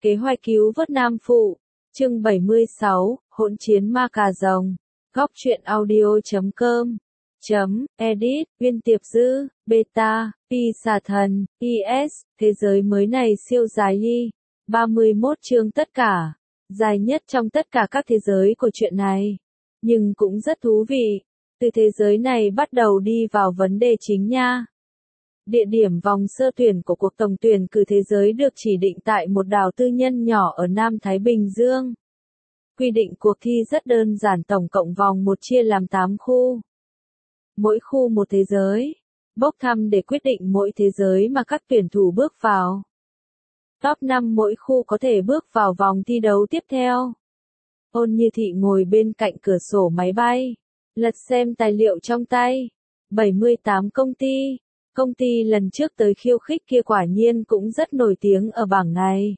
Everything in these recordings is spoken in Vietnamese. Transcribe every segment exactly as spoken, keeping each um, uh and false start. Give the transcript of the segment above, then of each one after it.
Kế hoạch cứu vớt Nam Phụ, chương bảy mươi sáu, hỗn chiến ma cà rồng, góc truyện audio chấm com, chấm, edit, Viên Tiệp Dư, beta, pi xà thần, is, thế giới mới này siêu dài y, ba mươi mốt chương tất cả, dài nhất trong tất cả các thế giới của chuyện này, nhưng cũng rất thú vị, từ thế giới này bắt đầu đi vào vấn đề chính nha. Địa điểm vòng sơ tuyển của cuộc tổng tuyển cử thế giới được chỉ định tại một đảo tư nhân nhỏ ở Nam Thái Bình Dương. Quy định cuộc thi rất đơn giản, tổng cộng vòng một chia làm tám khu. Mỗi khu một thế giới. Bốc thăm để quyết định mỗi thế giới mà các tuyển thủ bước vào. Top năm mỗi khu có thể bước vào vòng thi đấu tiếp theo. Ôn Như Thị ngồi bên cạnh cửa sổ máy bay, lật xem tài liệu trong tay. bảy mươi tám công ty. Công ty lần trước tới khiêu khích kia quả nhiên cũng rất nổi tiếng ở bảng này.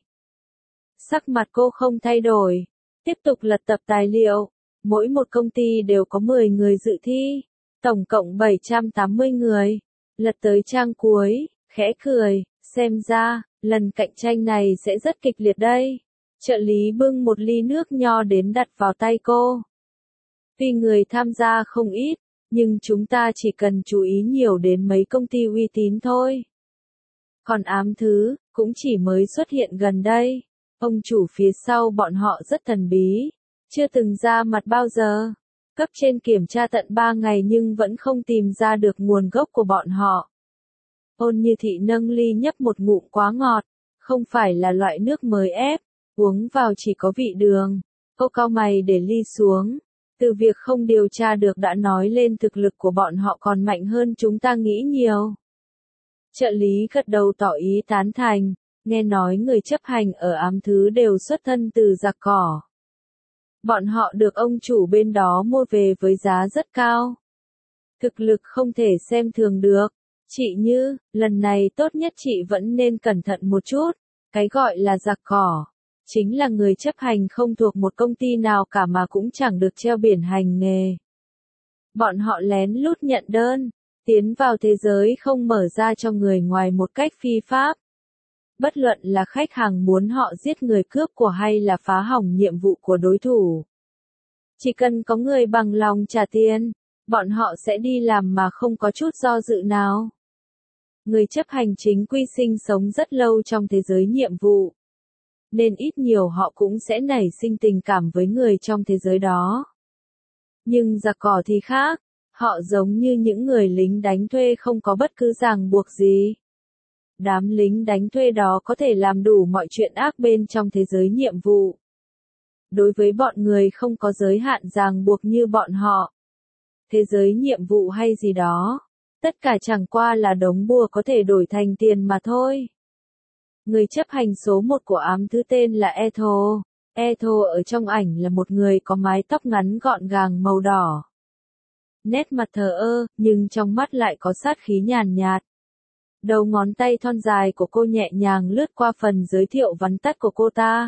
Sắc mặt cô không thay đổi, tiếp tục lật tập tài liệu. Mỗi một công ty đều có mười người dự thi, tổng cộng bảy trăm tám mươi người. Lật tới trang cuối, khẽ cười, xem ra, lần cạnh tranh này sẽ rất kịch liệt đây. Trợ lý bưng một ly nước nho đến đặt vào tay cô. Tuy người tham gia không ít, nhưng chúng ta chỉ cần chú ý nhiều đến mấy công ty uy tín thôi. Còn ám thứ, cũng chỉ mới xuất hiện gần đây. Ông chủ phía sau bọn họ rất thần bí, chưa từng ra mặt bao giờ. Cấp trên kiểm tra tận ba ngày nhưng vẫn không tìm ra được nguồn gốc của bọn họ. Ôn Như Thị nâng ly nhấp một ngụm quá ngọt, không phải là loại nước mới ép, uống vào chỉ có vị đường. Cô cau mày để ly xuống. Từ việc không điều tra được đã nói lên thực lực của bọn họ còn mạnh hơn chúng ta nghĩ nhiều. Trợ lý gật đầu tỏ ý tán thành, nghe nói người chấp hành ở ám thứ đều xuất thân từ giặc cỏ. Bọn họ được ông chủ bên đó mua về với giá rất cao. Thực lực không thể xem thường được. Chị Như, lần này tốt nhất chị vẫn nên cẩn thận một chút. Cái gọi là giặc cỏ chính là người chấp hành không thuộc một công ty nào cả mà cũng chẳng được treo biển hành nghề. Bọn họ lén lút nhận đơn, tiến vào thế giới không mở ra cho người ngoài một cách phi pháp. Bất luận là khách hàng muốn họ giết người cướp của hay là phá hỏng nhiệm vụ của đối thủ. Chỉ cần có người bằng lòng trả tiền, bọn họ sẽ đi làm mà không có chút do dự nào. Người chấp hành chính quy sinh sống rất lâu trong thế giới nhiệm vụ, nên ít nhiều họ cũng sẽ nảy sinh tình cảm với người trong thế giới đó. Nhưng giặc cỏ thì khác, họ giống như những người lính đánh thuê không có bất cứ ràng buộc gì. Đám lính đánh thuê đó có thể làm đủ mọi chuyện ác bên trong thế giới nhiệm vụ. Đối với bọn người không có giới hạn ràng buộc như bọn họ, thế giới nhiệm vụ hay gì đó, tất cả chẳng qua là đống bùa có thể đổi thành tiền mà thôi. Người chấp hành số một của ám thứ tên là Etho. Etho ở trong ảnh là một người có mái tóc ngắn gọn gàng màu đỏ. Nét mặt thờ ơ, nhưng trong mắt lại có sát khí nhàn nhạt. Đầu ngón tay thon dài của cô nhẹ nhàng lướt qua phần giới thiệu vắn tắt của cô ta.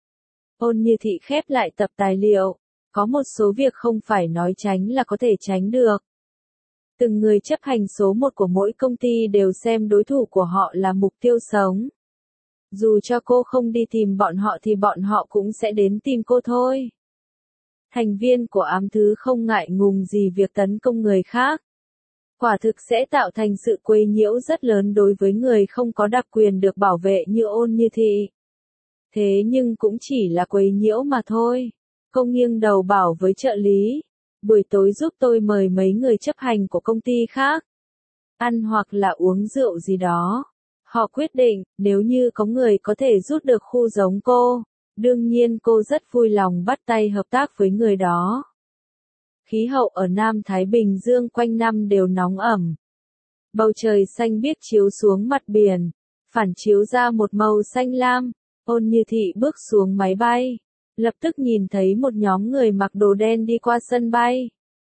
Ôn Như Thị khép lại tập tài liệu. Có một số việc không phải nói tránh là có thể tránh được. Từng người chấp hành số một của mỗi công ty đều xem đối thủ của họ là mục tiêu sống. Dù cho cô không đi tìm bọn họ thì bọn họ cũng sẽ đến tìm cô thôi. Thành viên của ám thứ không ngại ngùng gì việc tấn công người khác. Quả thực sẽ tạo thành sự quấy nhiễu rất lớn đối với người không có đặc quyền được bảo vệ như Ôn Như Thị. Thế nhưng cũng chỉ là quấy nhiễu mà thôi. Cô nghiêng đầu bảo với trợ lý, buổi tối giúp tôi mời mấy người chấp hành của công ty khác. Ăn hoặc là uống rượu gì đó. Họ quyết định, nếu như có người có thể rút được khu giống cô, đương nhiên cô rất vui lòng bắt tay hợp tác với người đó. Khí hậu ở Nam Thái Bình Dương quanh năm đều nóng ẩm. Bầu trời xanh biếc chiếu xuống mặt biển, phản chiếu ra một màu xanh lam. Ôn Như Thị bước xuống máy bay, lập tức nhìn thấy một nhóm người mặc đồ đen đi qua sân bay.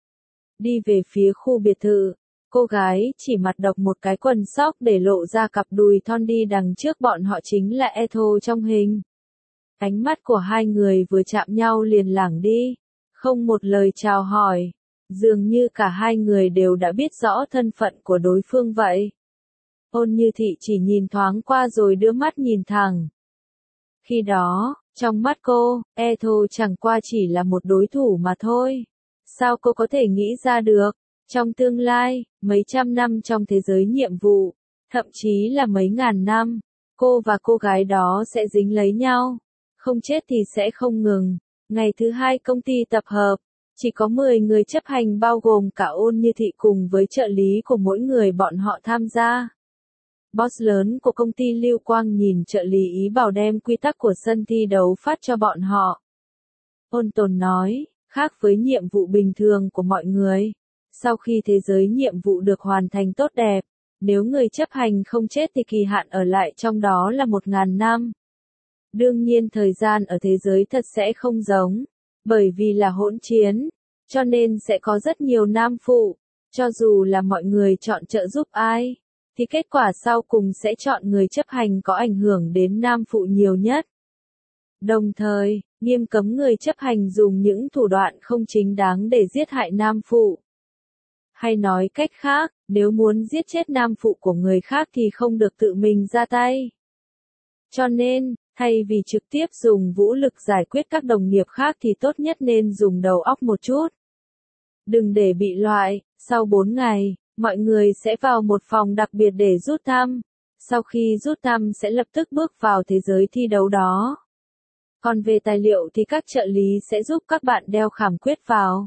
Đi về phía khu biệt thự. Cô gái chỉ mặc độc một cái quần sóc để lộ ra cặp đùi thon đi đằng trước bọn họ chính là Etho trong hình. Ánh mắt của hai người vừa chạm nhau liền lảng đi, không một lời chào hỏi, dường như cả hai người đều đã biết rõ thân phận của đối phương vậy. Ôn Như Thị chỉ nhìn thoáng qua rồi đưa mắt nhìn thẳng. Khi đó, trong mắt cô, Ethel chẳng qua chỉ là một đối thủ mà thôi. Sao cô có thể nghĩ ra được? Trong tương lai, mấy trăm năm trong thế giới nhiệm vụ, thậm chí là mấy ngàn năm, cô và cô gái đó sẽ dính lấy nhau. Không chết thì sẽ không ngừng. Ngày thứ hai công ty tập hợp, chỉ có mười người chấp hành bao gồm cả Ôn Như Thị cùng với trợ lý của mỗi người bọn họ tham gia. Boss lớn của công ty Lưu Quang nhìn trợ lý ý bảo đem quy tắc của sân thi đấu phát cho bọn họ. Ôn Tồn nói, khác với nhiệm vụ bình thường của mọi người, sau khi thế giới nhiệm vụ được hoàn thành tốt đẹp, nếu người chấp hành không chết thì kỳ hạn ở lại trong đó là một ngàn năm. Đương nhiên thời gian ở thế giới thật sẽ không giống, bởi vì là hỗn chiến, cho nên sẽ có rất nhiều nam phụ, cho dù là mọi người chọn trợ giúp ai, thì kết quả sau cùng sẽ chọn người chấp hành có ảnh hưởng đến nam phụ nhiều nhất. Đồng thời, nghiêm cấm người chấp hành dùng những thủ đoạn không chính đáng để giết hại nam phụ. Hay nói cách khác, nếu muốn giết chết nam phụ của người khác thì không được tự mình ra tay. Cho nên, thay vì trực tiếp dùng vũ lực giải quyết các đồng nghiệp khác thì tốt nhất nên dùng đầu óc một chút. Đừng để bị loại, sau bốn ngày, mọi người sẽ vào một phòng đặc biệt để rút thăm. Sau khi rút thăm sẽ lập tức bước vào thế giới thi đấu đó. Còn về tài liệu thì các trợ lý sẽ giúp các bạn đeo khảm quyết vào.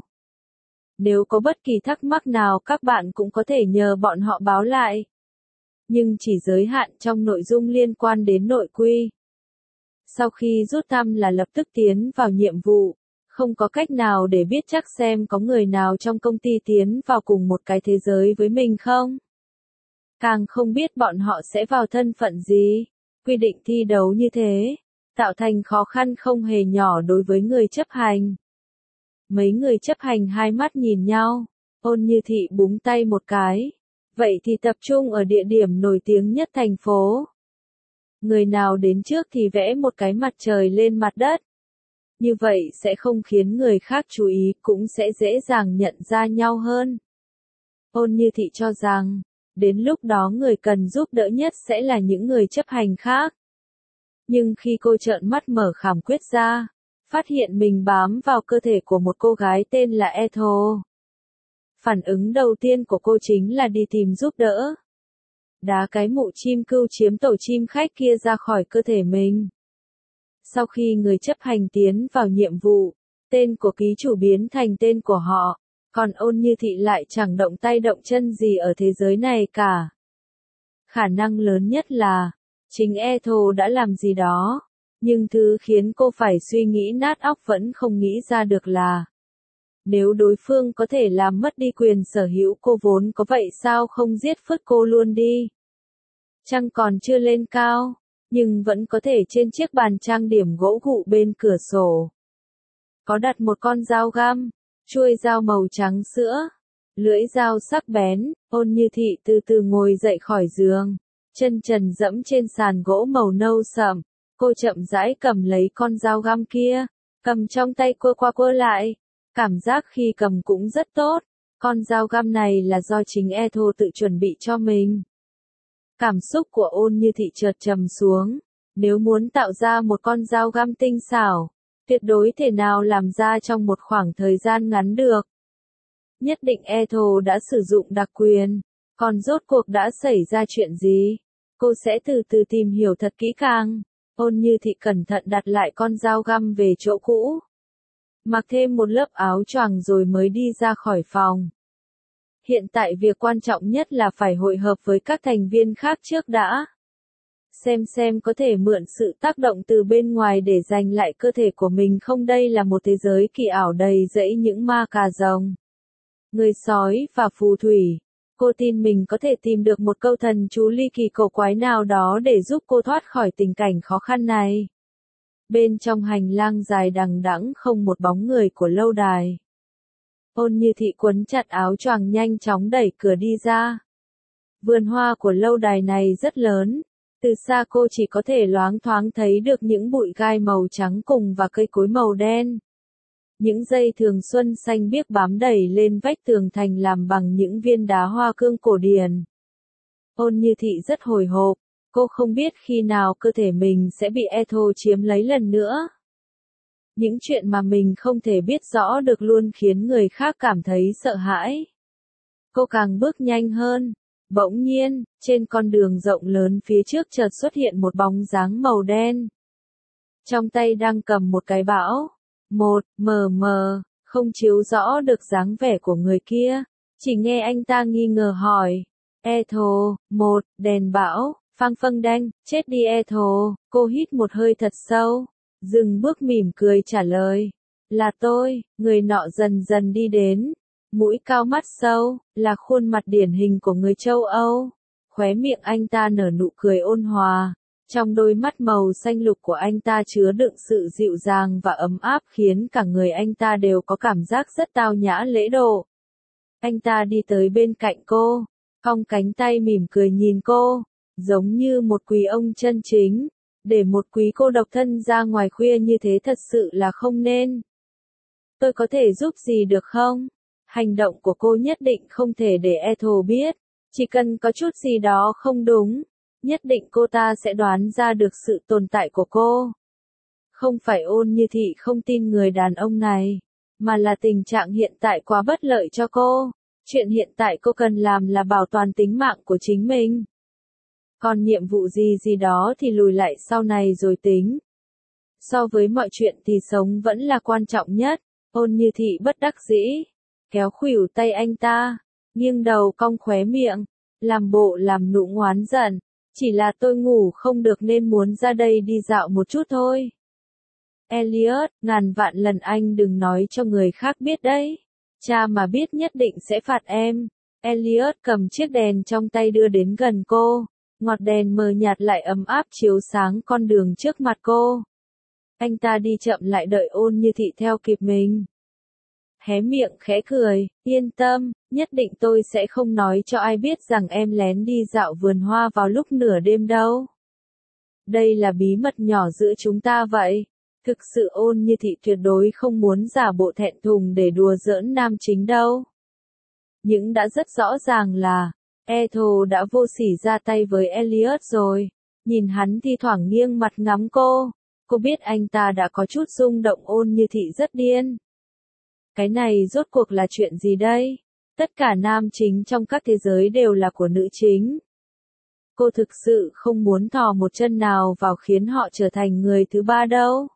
Nếu có bất kỳ thắc mắc nào các bạn cũng có thể nhờ bọn họ báo lại. Nhưng chỉ giới hạn trong nội dung liên quan đến nội quy. Sau khi rút thăm là lập tức tiến vào nhiệm vụ, không có cách nào để biết chắc xem có người nào trong công ty tiến vào cùng một cái thế giới với mình không. Càng không biết bọn họ sẽ vào thân phận gì. Quy định thi đấu như thế, tạo thành khó khăn không hề nhỏ đối với người chấp hành. Mấy người chấp hành hai mắt nhìn nhau, Ôn Như Thị búng tay một cái. Vậy thì tập trung ở địa điểm nổi tiếng nhất thành phố. Người nào đến trước thì vẽ một cái mặt trời lên mặt đất. Như vậy sẽ không khiến người khác chú ý, cũng sẽ dễ dàng nhận ra nhau hơn. Ôn Như Thị cho rằng, đến lúc đó người cần giúp đỡ nhất sẽ là những người chấp hành khác. Nhưng khi cô trợn mắt mở khảm quyết ra, phát hiện mình bám vào cơ thể của một cô gái tên là Ethel. Phản ứng đầu tiên của cô chính là đi tìm giúp đỡ. Đá cái mụ chim cưu chiếm tổ chim khách kia ra khỏi cơ thể mình. Sau khi người chấp hành tiến vào nhiệm vụ, tên của ký chủ biến thành tên của họ, còn Ôn Như Thị lại chẳng động tay động chân gì ở thế giới này cả. Khả năng lớn nhất là, chính Ethel đã làm gì đó, nhưng thứ khiến cô phải suy nghĩ nát óc vẫn không nghĩ ra được là, nếu đối phương có thể làm mất đi quyền sở hữu cô vốn có vậy sao không giết phứt cô luôn đi. Trăng còn chưa lên cao, nhưng vẫn có thể trên chiếc bàn trang điểm gỗ gụ bên cửa sổ. Có đặt một con dao găm, chuôi dao màu trắng sữa, lưỡi dao sắc bén. Ôn Như Thị từ từ ngồi dậy khỏi giường, chân trần dẫm trên sàn gỗ màu nâu sậm. Cô chậm rãi cầm lấy con dao găm kia, cầm trong tay quơ qua quơ lại. Cảm giác khi cầm cũng rất tốt, con dao găm này là do chính Ethel tự chuẩn bị cho mình. Cảm xúc của Ôn Như Thị chợt trầm xuống, nếu muốn tạo ra một con dao găm tinh xảo, tuyệt đối thể nào làm ra trong một khoảng thời gian ngắn được. Nhất định Ethel đã sử dụng đặc quyền, còn rốt cuộc đã xảy ra chuyện gì? Cô sẽ từ từ tìm hiểu thật kỹ càng. Ôn Như Thị cẩn thận đặt lại con dao găm về chỗ cũ. Mặc thêm một lớp áo choàng rồi mới đi ra khỏi phòng. Hiện tại việc quan trọng nhất là phải hội hợp với các thành viên khác trước đã. Xem xem có thể mượn sự tác động từ bên ngoài để giành lại cơ thể của mình không, đây là một thế giới kỳ ảo đầy rẫy những ma cà rồng, người sói và phù thủy. Cô tin mình có thể tìm được một câu thần chú ly kỳ cổ quái nào đó để giúp cô thoát khỏi tình cảnh khó khăn này. Bên trong hành lang dài đằng đẵng không một bóng người của lâu đài. Ôn Như Thị quấn chặt áo choàng nhanh chóng đẩy cửa đi ra. Vườn hoa của lâu đài này rất lớn. Từ xa cô chỉ có thể loáng thoáng thấy được những bụi gai màu trắng cùng và cây cối màu đen. Những dây thường xuân xanh biếc bám đầy lên vách tường thành làm bằng những viên đá hoa cương cổ điển. Ôn Như Thị rất hồi hộp. Cô không biết khi nào cơ thể mình sẽ bị Ethel chiếm lấy lần nữa. Những chuyện mà mình không thể biết rõ được luôn khiến người khác cảm thấy sợ hãi. Cô càng bước nhanh hơn. Bỗng nhiên, trên con đường rộng lớn phía trước chợt xuất hiện một bóng dáng màu đen. Trong tay đang cầm một cái bão. Một, mờ mờ, không chiếu rõ được dáng vẻ của người kia. Chỉ nghe anh ta nghi ngờ hỏi. Ethel, một, đèn bão, phang phâng đanh, chết đi Ethel. Cô hít một hơi thật sâu. Dừng bước mỉm cười trả lời. Là tôi, người nọ dần dần đi đến. Mũi cao mắt sâu, là khuôn mặt điển hình của người châu Âu. Khóe miệng anh ta nở nụ cười ôn hòa. Trong đôi mắt màu xanh lục của anh ta chứa đựng sự dịu dàng và ấm áp khiến cả người anh ta đều có cảm giác rất tao nhã lễ độ. Anh ta đi tới bên cạnh cô, cong cánh tay mỉm cười nhìn cô, giống như một quý ông chân chính. Để một quý cô độc thân ra ngoài khuya như thế thật sự là không nên. Tôi có thể giúp gì được không? Hành động của cô nhất định không thể để Ethel biết. Chỉ cần có chút gì đó không đúng, nhất định cô ta sẽ đoán ra được sự tồn tại của cô. Không phải Ôn Như Thị không tin người đàn ông này, mà là tình trạng hiện tại quá bất lợi cho cô. Chuyện hiện tại cô cần làm là bảo toàn tính mạng của chính mình. Còn nhiệm vụ gì gì đó thì lùi lại sau này rồi tính. So với mọi chuyện thì sống vẫn là quan trọng nhất. Ôn Như Thị bất đắc dĩ, kéo khuỷu tay anh ta, nghiêng đầu cong khóe miệng, làm bộ làm nụ ngoán giận. Chỉ là tôi ngủ không được nên muốn ra đây đi dạo một chút thôi. Elliot, ngàn vạn lần anh đừng nói cho người khác biết đấy. Cha mà biết nhất định sẽ phạt em. Elliot cầm chiếc đèn trong tay đưa đến gần cô. Ngọt đèn mờ nhạt lại ấm áp chiếu sáng con đường trước mặt cô. Anh ta đi chậm lại đợi Ôn Như Thị theo kịp mình. Hé miệng khẽ cười, yên tâm, nhất định tôi sẽ không nói cho ai biết rằng em lén đi dạo vườn hoa vào lúc nửa đêm đâu. Đây là bí mật nhỏ giữa chúng ta vậy. Thực sự Ôn Như Thị tuyệt đối không muốn giả bộ thẹn thùng để đùa giỡn nam chính đâu. Nhưng đã rất rõ ràng là, Ethel đã vô sỉ ra tay với Elliot rồi. Nhìn hắn thi thoảng nghiêng mặt ngắm cô. Cô biết anh ta đã có chút rung động. Ôn Như Thị rất điên. Cái này rốt cuộc là chuyện gì đây? Tất cả nam chính trong các thế giới đều là của nữ chính. Cô thực sự không muốn thò một chân nào vào khiến họ trở thành người thứ ba đâu.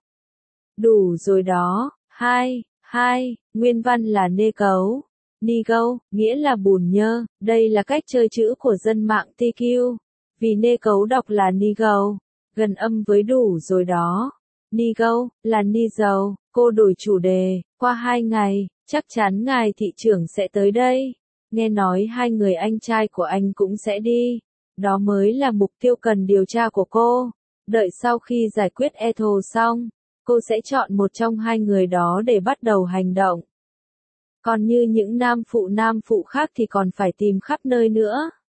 Đủ rồi đó. Hai, hai, nguyên văn là nê cấu. Nigga, nghĩa là bùn nhơ, đây là cách chơi chữ của dân mạng tê quy. Vì nê cấu đọc là nigga, gần âm với đủ rồi đó. Nigga, là ni dầu, cô đổi chủ đề, qua hai ngày, chắc chắn ngài thị trưởng sẽ tới đây. Nghe nói hai người anh trai của anh cũng sẽ đi. Đó mới là mục tiêu cần điều tra của cô. Đợi sau khi giải quyết Ethel xong, cô sẽ chọn một trong hai người đó để bắt đầu hành động. Còn như những nam phụ nam phụ khác thì còn phải tìm khắp nơi nữa.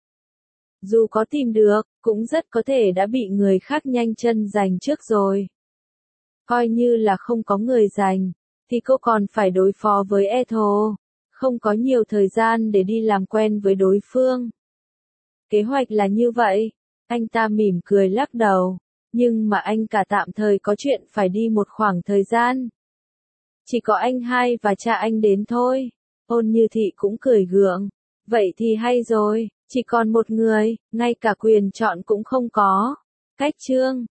Dù có tìm được, cũng rất có thể đã bị người khác nhanh chân giành trước rồi. Coi như là không có người giành, thì cô còn phải đối phó với Ethel. Không có nhiều thời gian để đi làm quen với đối phương. Kế hoạch là như vậy. Anh ta mỉm cười lắc đầu. Nhưng mà anh cả tạm thời có chuyện phải đi một khoảng thời gian. Chỉ có anh hai và cha anh đến thôi. Ôn Như Thị cũng cười gượng. Vậy thì hay rồi, chỉ còn một người, ngay cả quyền chọn cũng không có. Cách chương